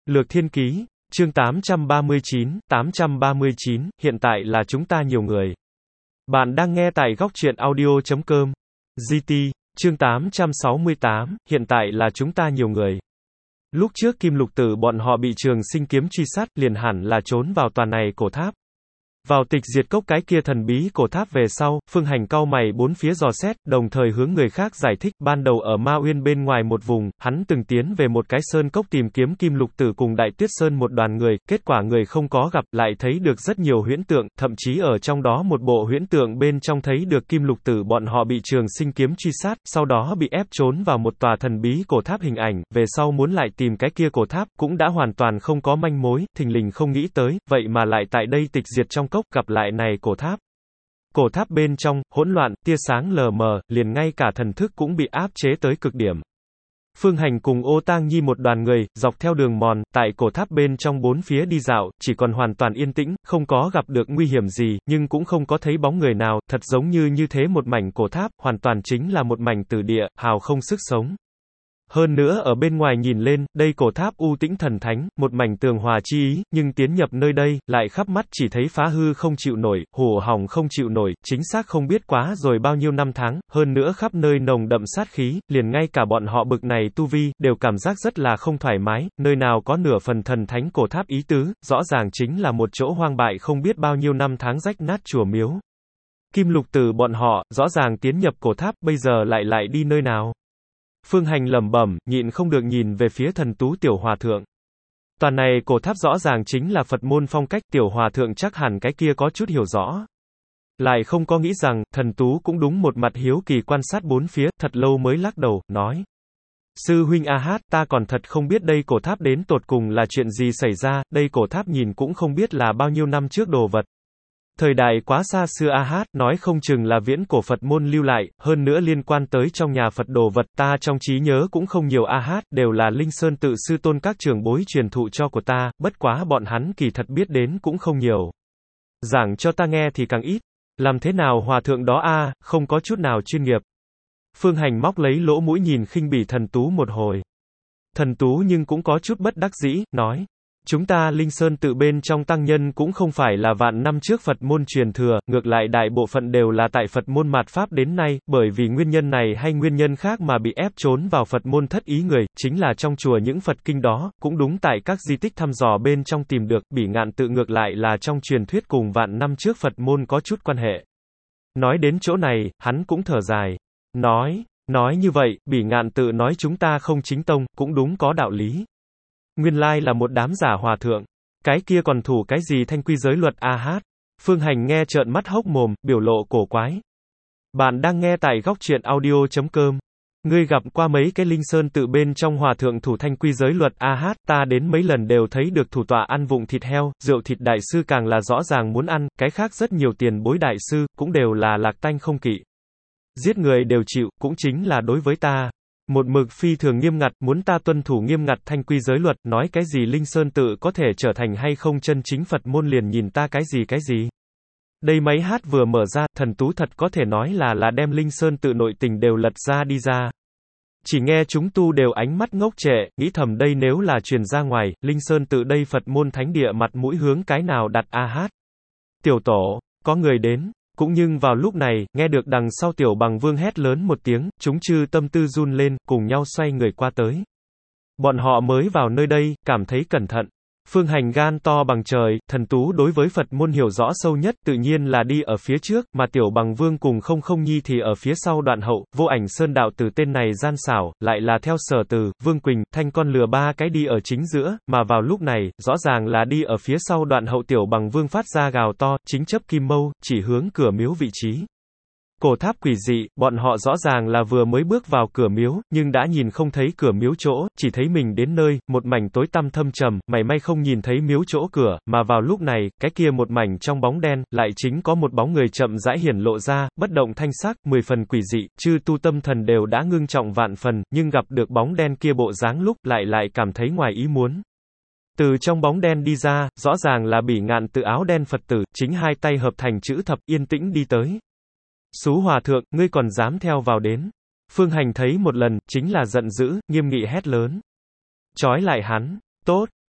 Lược Thiên Ký, chương 839, hiện tại là chúng ta nhiều người. Bạn đang nghe tại góc truyện audio.com. GT, chương 868, hiện tại là chúng ta nhiều người. Lúc trước Kim Lục Tử bọn họ bị Trường Sinh kiếm truy sát, liền hẳn là trốn vào tòa này cổ tháp. Vào Tịch Diệt Cốc cái kia thần bí cổ tháp về sau, Phương Hành cau mày bốn phía dò xét, đồng thời hướng người khác giải thích, ban đầu ở Ma Uyên bên ngoài một vùng, hắn từng tiến về một cái sơn cốc tìm kiếm Kim Lục Tử cùng Đại Tuyết Sơn một đoàn người, kết quả người không có gặp, lại thấy được rất nhiều huyễn tượng, thậm chí ở trong đó một bộ huyễn tượng bên trong thấy được Kim Lục Tử bọn họ bị Trường Sinh kiếm truy sát, sau đó bị ép trốn vào một tòa thần bí cổ tháp hình ảnh, về sau muốn lại tìm cái kia cổ tháp, cũng đã hoàn toàn không có manh mối, thình lình không nghĩ tới, vậy mà lại tại đây Tịch Diệt trong cốc gặp lại này cổ tháp. Cổ tháp bên trong, hỗn loạn, tia sáng lờ mờ, liền ngay cả thần thức cũng bị áp chế tới cực điểm. Phương Hành cùng Ô Tang Nhi một đoàn người, dọc theo đường mòn, tại cổ tháp bên trong bốn phía đi dạo, chỉ còn hoàn toàn yên tĩnh, không có gặp được nguy hiểm gì, nhưng cũng không có thấy bóng người nào, thật giống như thế một mảnh cổ tháp, hoàn toàn chính là một mảnh tử địa, hào không sức sống. Hơn nữa ở bên ngoài nhìn lên, đây cổ tháp u tĩnh thần thánh, một mảnh tường hòa chi ý, nhưng tiến nhập nơi đây, lại khắp mắt chỉ thấy phá hư không chịu nổi, hủ hỏng không chịu nổi, chính xác không biết quá rồi bao nhiêu năm tháng, hơn nữa khắp nơi nồng đậm sát khí, liền ngay cả bọn họ bực này tu vi, đều cảm giác rất là không thoải mái, nơi nào có nửa phần thần thánh cổ tháp ý tứ, rõ ràng chính là một chỗ hoang bại không biết bao nhiêu năm tháng rách nát chùa miếu. Kim Lục Tử bọn họ, rõ ràng tiến nhập cổ tháp, bây giờ lại đi nơi nào? Phương Hành lẩm bẩm, nhịn không được nhìn về phía Thần Tú tiểu hòa thượng. Toàn này cổ tháp rõ ràng chính là Phật môn phong cách, tiểu hòa thượng chắc hẳn cái kia có chút hiểu rõ. Lại không có nghĩ rằng, Thần Tú cũng đúng một mặt hiếu kỳ quan sát bốn phía, thật lâu mới lắc đầu, nói. Sư huynh A Hát, ta còn thật không biết đây cổ tháp đến tột cùng là chuyện gì xảy ra, đây cổ tháp nhìn cũng không biết là bao nhiêu năm trước đồ vật. Thời đại quá xa xưa A Hát, nói không chừng là viễn cổ Phật môn lưu lại, hơn nữa liên quan tới trong nhà Phật đồ vật, ta trong trí nhớ cũng không nhiều A Hát, đều là Linh Sơn tự sư tôn các trưởng bối truyền thụ cho của ta, bất quá bọn hắn kỳ thật biết đến cũng không nhiều. Giảng cho ta nghe thì càng ít. Làm thế nào hòa thượng đó a, không có chút nào chuyên nghiệp. Phương Hành móc lấy lỗ mũi nhìn khinh bỉ Thần Tú một hồi. Thần Tú nhưng cũng có chút bất đắc dĩ, nói. Chúng ta Linh Sơn tự bên trong tăng nhân cũng không phải là vạn năm trước Phật môn truyền thừa, ngược lại đại bộ phận đều là tại Phật môn mạt Pháp đến nay, bởi vì nguyên nhân này hay nguyên nhân khác mà bị ép trốn vào Phật môn thất ý người, chính là trong chùa những Phật kinh đó, cũng đúng tại các di tích thăm dò bên trong tìm được, Bỉ Ngạn tự ngược lại là trong truyền thuyết cùng vạn năm trước Phật môn có chút quan hệ. Nói đến chỗ này, hắn cũng thở dài. Nói như vậy, Bỉ Ngạn tự nói chúng ta không chính tông, cũng đúng có đạo lý. Nguyên lai là một đám giả hòa thượng. Cái kia còn thủ cái gì thanh quy giới luật A Hát? Phương Hành nghe trợn mắt hốc mồm, biểu lộ cổ quái. Bạn đang nghe tại góc truyện audio.com. Ngươi gặp qua mấy cái Linh Sơn tự bên trong hòa thượng thủ thanh quy giới luật A Hát, ta đến mấy lần đều thấy được thủ tọa ăn vụng thịt heo, rượu thịt đại sư càng là rõ ràng muốn ăn, cái khác rất nhiều tiền bối đại sư, cũng đều là lạc tanh không kỵ. Giết người đều chịu, cũng chính là đối với ta. Một mực phi thường nghiêm ngặt, muốn ta tuân thủ nghiêm ngặt thanh quy giới luật, nói cái gì Linh Sơn tự có thể trở thành hay không chân chính Phật môn liền nhìn ta cái gì. Đây máy hát vừa mở ra, Thần Tú thật có thể nói là đem Linh Sơn tự nội tình đều lật ra đi ra. Chỉ nghe chúng tu đều ánh mắt ngốc trệ, nghĩ thầm đây nếu là truyền ra ngoài, Linh Sơn tự đây Phật môn thánh địa mặt mũi hướng cái nào đặt A Hát. Tiểu tổ, có người đến. Cũng nhưng vào lúc này, nghe được đằng sau Tiểu Bằng Vương hét lớn một tiếng, chúng chư tâm tư run lên, cùng nhau xoay người qua tới. Bọn họ mới vào nơi đây, cảm thấy cẩn thận. Phương Hành gan to bằng trời, Thần Tú đối với Phật môn hiểu rõ sâu nhất, tự nhiên là đi ở phía trước, mà Tiểu Bằng Vương cùng Không Nhi thì ở phía sau đoạn hậu, Vô Ảnh Sơn đạo từ tên này gian xảo, lại là theo Sở Từ, Vương Quỳnh, Thanh con lừa ba cái đi ở chính giữa, mà vào lúc này, rõ ràng là đi ở phía sau đoạn hậu Tiểu Bằng Vương phát ra gào to, chính chấp kim mâu, chỉ hướng cửa miếu vị trí. Cổ tháp quỷ dị, bọn họ rõ ràng là vừa mới bước vào cửa miếu, nhưng đã nhìn không thấy cửa miếu chỗ, chỉ thấy mình đến nơi, một mảnh tối tăm thâm trầm, mảy may không nhìn thấy miếu chỗ cửa, mà vào lúc này, cái kia một mảnh trong bóng đen, lại chính có một bóng người chậm rãi hiển lộ ra, bất động thanh sắc, 10 phần quỷ dị, chư tu tâm thần đều đã ngưng trọng vạn phần, nhưng gặp được bóng đen kia bộ dáng lúc, lại cảm thấy ngoài ý muốn. Từ trong bóng đen đi ra, rõ ràng là Bỉ Ngạn tự áo đen Phật tử, chính hai tay hợp thành chữ thập, yên tĩnh đi tới. Xú hòa thượng, ngươi còn dám theo vào đến. Phương Hành thấy một lần, chính là giận dữ, nghiêm nghị hét lớn. Trói lại hắn. Tốt.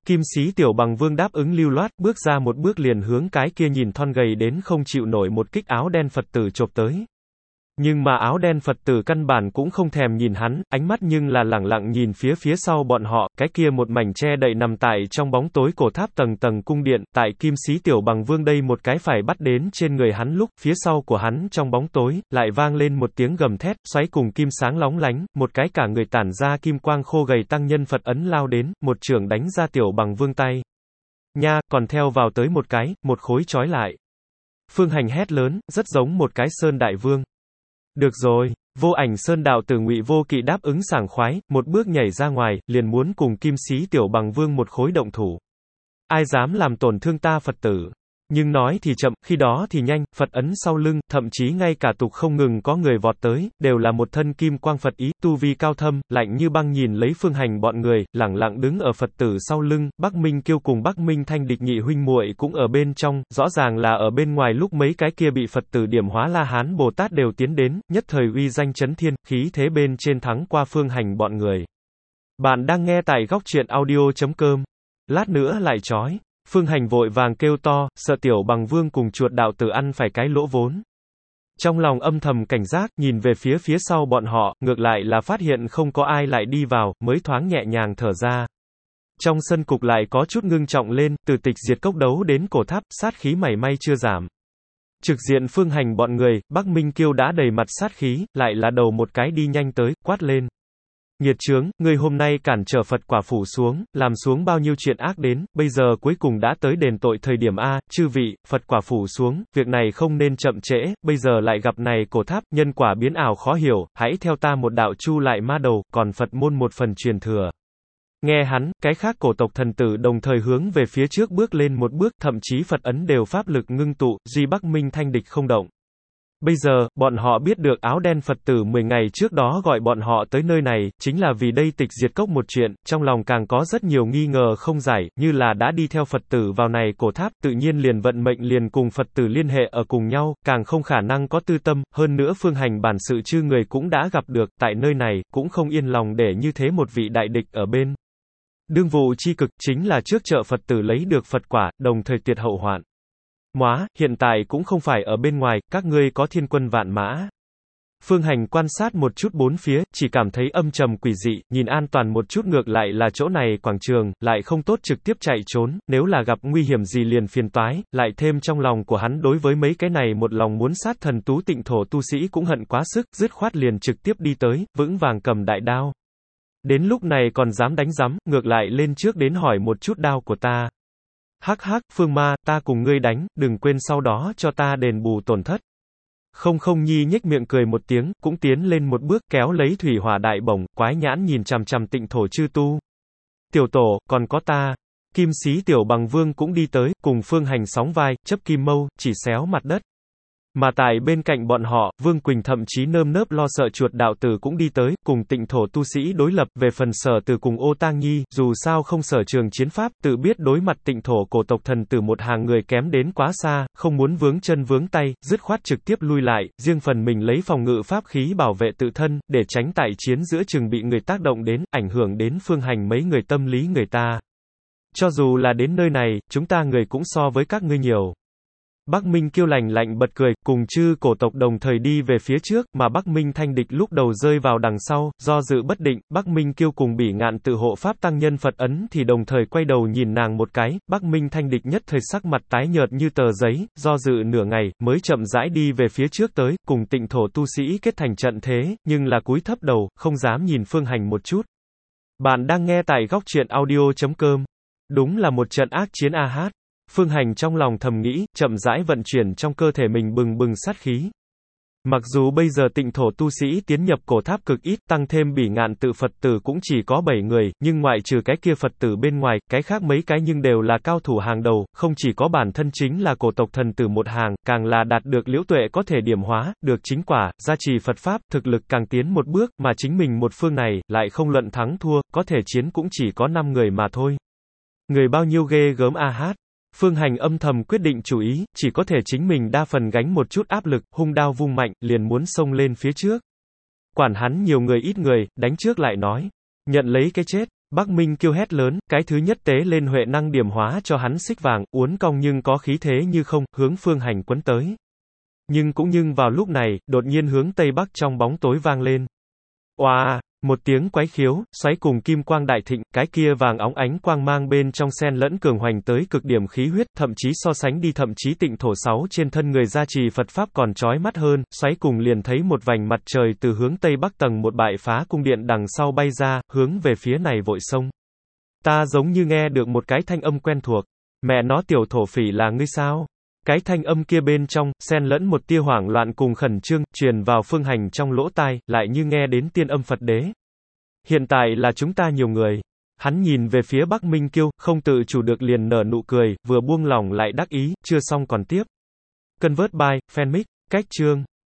Kim Sĩ Tiểu Bằng Vương đáp ứng lưu loát, bước ra một bước liền hướng cái kia nhìn thon gầy đến không chịu nổi một kích áo đen Phật tử chộp tới. Nhưng mà áo đen Phật tử căn bản cũng không thèm nhìn hắn, ánh mắt nhưng là lẳng lặng nhìn phía sau bọn họ, cái kia một mảnh che đậy nằm tại trong bóng tối cổ tháp tầng tầng cung điện, tại Kim Sĩ Tiểu Bằng Vương đây một cái phải bắt đến trên người hắn lúc, phía sau của hắn trong bóng tối, lại vang lên một tiếng gầm thét, xoáy cùng kim sáng lóng lánh, một cái cả người tản ra kim quang khô gầy tăng nhân Phật ấn lao đến, một chưởng đánh ra Tiểu Bằng Vương tay. Nha, còn theo vào tới một cái, một khối trói lại. Phương Hành hét lớn, rất giống một cái Sơn Đại Vương. Được rồi, Vô Ảnh Sơn đạo tử Ngụy Vô Kỵ đáp ứng sảng khoái, một bước nhảy ra ngoài, liền muốn cùng Kim Sĩ Tiểu Bằng Vương một khối động thủ. Ai dám làm tổn thương ta Phật tử? Nhưng nói thì chậm, khi đó thì nhanh, Phật ấn sau lưng, thậm chí ngay cả tục không ngừng có người vọt tới, đều là một thân kim quang Phật ý, tu vi cao thâm, lạnh như băng nhìn lấy Phương Hành bọn người, lẳng lặng đứng ở Phật tử sau lưng, Bắc Minh Kiêu cùng Bắc Minh Thanh địch nhị huynh muội cũng ở bên trong, rõ ràng là ở bên ngoài lúc mấy cái kia bị Phật tử điểm hóa La Hán Bồ Tát đều tiến đến, nhất thời uy danh chấn thiên, khí thế bên trên thắng qua Phương Hành bọn người. Bạn đang nghe tại góc truyện audio.com. Lát nữa lại chói. Phương Hành vội vàng kêu to, sợ Tiểu Bằng Vương cùng chuột đạo tử ăn phải cái lỗ vốn. Trong lòng âm thầm cảnh giác, nhìn về phía sau bọn họ, ngược lại là phát hiện không có ai lại đi vào, mới thoáng nhẹ nhàng thở ra. Trong sân cục lại có chút ngưng trọng lên, từ tịch diệt cốc đấu đến cổ tháp, sát khí mảy may chưa giảm. Trực diện Phương Hành bọn người, Bắc Minh Kiêu đã đầy mặt sát khí, lại là đầu một cái đi nhanh tới, quát lên. Nghiệt chướng, ngươi hôm nay cản trở Phật quả phủ xuống, làm xuống bao nhiêu chuyện ác đến, bây giờ cuối cùng đã tới đền tội thời điểm A, chư vị, Phật quả phủ xuống, việc này không nên chậm trễ, bây giờ lại gặp này cổ tháp, nhân quả biến ảo khó hiểu, hãy theo ta một đạo chu lại ma đầu, còn Phật môn một phần truyền thừa. Nghe hắn, cái khác cổ tộc thần tử đồng thời hướng về phía trước bước lên một bước, thậm chí Phật ấn đều pháp lực ngưng tụ, duy Bắc Minh Thanh địch không động. Bây giờ, bọn họ biết được áo đen Phật tử 10 ngày trước đó gọi bọn họ tới nơi này, chính là vì đây tịch diệt cốc một chuyện, trong lòng càng có rất nhiều nghi ngờ không giải, như là đã đi theo Phật tử vào này cổ tháp, tự nhiên liền vận mệnh liền cùng Phật tử liên hệ ở cùng nhau, càng không khả năng có tư tâm, hơn nữa Phương Hành bản sự chư người cũng đã gặp được, tại nơi này, cũng không yên lòng để như thế một vị đại địch ở bên. Đương vụ chi cực, chính là trước chợ Phật tử lấy được Phật quả, đồng thời tiệt hậu hoạn. Móa, hiện tại cũng không phải ở bên ngoài, các ngươi có thiên quân vạn mã. Phương Hành quan sát một chút bốn phía, chỉ cảm thấy âm trầm quỷ dị, nhìn an toàn một chút ngược lại là chỗ này quảng trường, lại không tốt trực tiếp chạy trốn, nếu là gặp nguy hiểm gì liền phiền toái, lại thêm trong lòng của hắn đối với mấy cái này một lòng muốn sát thần tú tịnh thổ tu sĩ cũng hận quá sức, dứt khoát liền trực tiếp đi tới, vững vàng cầm đại đao. Đến lúc này còn dám đánh rắm, ngược lại lên trước đến hỏi một chút đao của ta. Hắc hắc, Phương Ma, ta cùng ngươi đánh, đừng quên sau đó cho ta đền bù tổn thất. Không Nhi nhếch miệng cười một tiếng, cũng tiến lên một bước kéo lấy thủy hỏa đại bổng, quái nhãn nhìn chằm chằm tịnh thổ chư tu. Tiểu tổ, còn có ta. Kim Sĩ Tiểu Bằng Vương cũng đi tới, cùng Phương Hành sóng vai, chấp kim mâu, chỉ xéo mặt đất. Mà tại bên cạnh bọn họ, Vương Quỳnh thậm chí nơm nớp lo sợ chuột đạo tử cũng đi tới, cùng tịnh thổ tu sĩ đối lập, về phần Sở Từ cùng Ô Tang Nhi, dù sao không sở trường chiến pháp, tự biết đối mặt tịnh thổ cổ tộc thần tử một hàng người kém đến quá xa, không muốn vướng chân vướng tay, dứt khoát trực tiếp lui lại, riêng phần mình lấy phòng ngự pháp khí bảo vệ tự thân, để tránh tại chiến giữa chừng bị người tác động đến, ảnh hưởng đến Phương Hành mấy người tâm lý người ta. Cho dù là đến nơi này, chúng ta người cũng so với các ngươi nhiều. Bắc Minh Kiêu lạnh lạnh bật cười, cùng chư cổ tộc đồng thời đi về phía trước, mà Bắc Minh Thanh địch lúc đầu rơi vào đằng sau, do dự bất định, Bắc Minh Kiêu cùng Bỉ Ngạn tự hộ pháp tăng nhân Phật ấn thì đồng thời quay đầu nhìn nàng một cái, Bắc Minh Thanh địch nhất thời sắc mặt tái nhợt như tờ giấy, do dự nửa ngày, mới chậm rãi đi về phía trước tới, cùng tịnh thổ tu sĩ kết thành trận thế, nhưng là cúi thấp đầu, không dám nhìn Phương Hành một chút. Bạn đang nghe tại góc truyện audio.com. Đúng là một trận ác chiến a hát. Phương Hành trong lòng thầm nghĩ, chậm rãi vận chuyển trong cơ thể mình bừng bừng sát khí. Mặc dù bây giờ tịnh thổ tu sĩ tiến nhập cổ tháp cực ít, tăng thêm Bỉ Ngạn tự Phật tử cũng chỉ có 7 người, nhưng ngoại trừ cái kia Phật tử bên ngoài, cái khác mấy cái nhưng đều là cao thủ hàng đầu, không chỉ có bản thân chính là cổ tộc thần tử một hàng, càng là đạt được liễu tuệ có thể điểm hóa, được chính quả, gia trì Phật Pháp, thực lực càng tiến một bước, mà chính mình một phương này, lại không luận thắng thua, có thể chiến cũng chỉ có 5 người mà thôi. Người bao nhiêu ghê gớm a hát. Phương Hành âm thầm quyết định chủ ý, chỉ có thể chính mình đa phần gánh một chút áp lực, hung đao vung mạnh, liền muốn xông lên phía trước. Quản hắn nhiều người ít người, đánh trước lại nói. Nhận lấy cái chết. Bắc Minh Kiêu hét lớn, cái thứ nhất tế lên huệ năng điểm hóa cho hắn xích vàng, uốn cong nhưng có khí thế như không, hướng Phương Hành quấn tới. Nhưng vào lúc này, đột nhiên hướng tây bắc trong bóng tối vang lên. Oa, một tiếng quái khiếu, xoáy cùng kim quang đại thịnh, cái kia vàng óng ánh quang mang bên trong xen lẫn cường hoành tới cực điểm khí huyết, thậm chí so sánh đi thậm chí tịnh thổ 6 trên thân người gia trì Phật Pháp còn chói mắt hơn, xoáy cùng liền thấy một vành mặt trời từ hướng tây bắc tầng một bại phá cung điện đằng sau bay ra, hướng về phía này vội xông. Ta giống như nghe được một cái thanh âm quen thuộc. Mẹ nó tiểu thổ phỉ là ngươi sao? Cái thanh âm kia bên trong, xen lẫn một tia hoảng loạn cùng khẩn trương, truyền vào Phương Hành trong lỗ tai, lại như nghe đến tiên âm Phật đế. Hiện tại là chúng ta nhiều người. Hắn nhìn về phía Bắc Minh Kiêu, không tự chủ được liền nở nụ cười, vừa buông lỏng lại đắc ý, chưa xong còn tiếp. Convert by, Fanmic, cách chương.